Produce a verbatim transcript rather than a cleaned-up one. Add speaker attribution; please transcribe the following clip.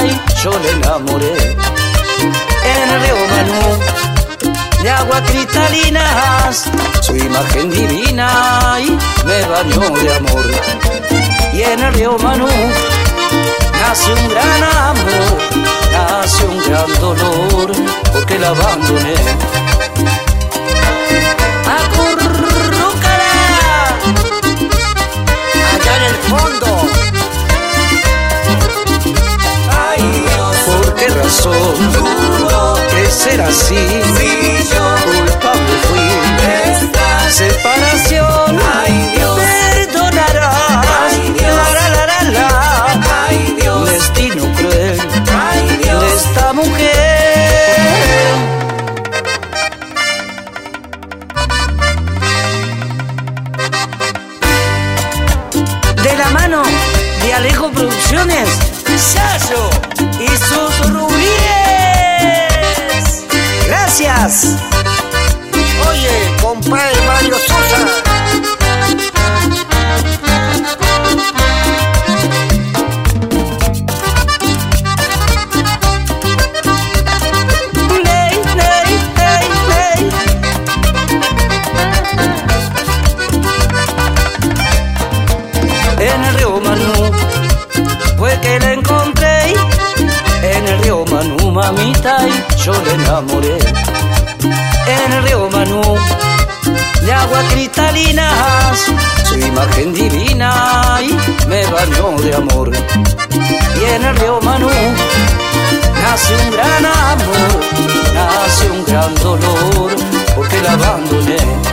Speaker 1: y yo le enamoré. En el río Manú, de aguas cristalinas, su imagen divina y me bañó de amor. Y en el río Manú nace un gran amor, nace un gran dolor, porque la abandoné. Acurrúcala, allá en el fondo. Ay Dios, ¿por qué razón tuvo que ser así? Si yo culpable fui de esta separación. Ay Dios, perdonarás. Ay Dios, la la la la. Ay Dios, destino cruel. Ay Dios, de esta mujer. De la mano de Alejo Producciones, Yayo y sus rubíes. Gracias.
Speaker 2: Oye, compadre Mario Sosa.
Speaker 1: Ley, ley, ley, ley. En el río Manú fue que la encontré. En el río Manú, mamita, y yo le enamoré. En el río Manú, de aguas cristalinas, su imagen divina y me bañó de amor. Y en el río Manú nace un gran amor, nace un gran dolor, porque la abandoné.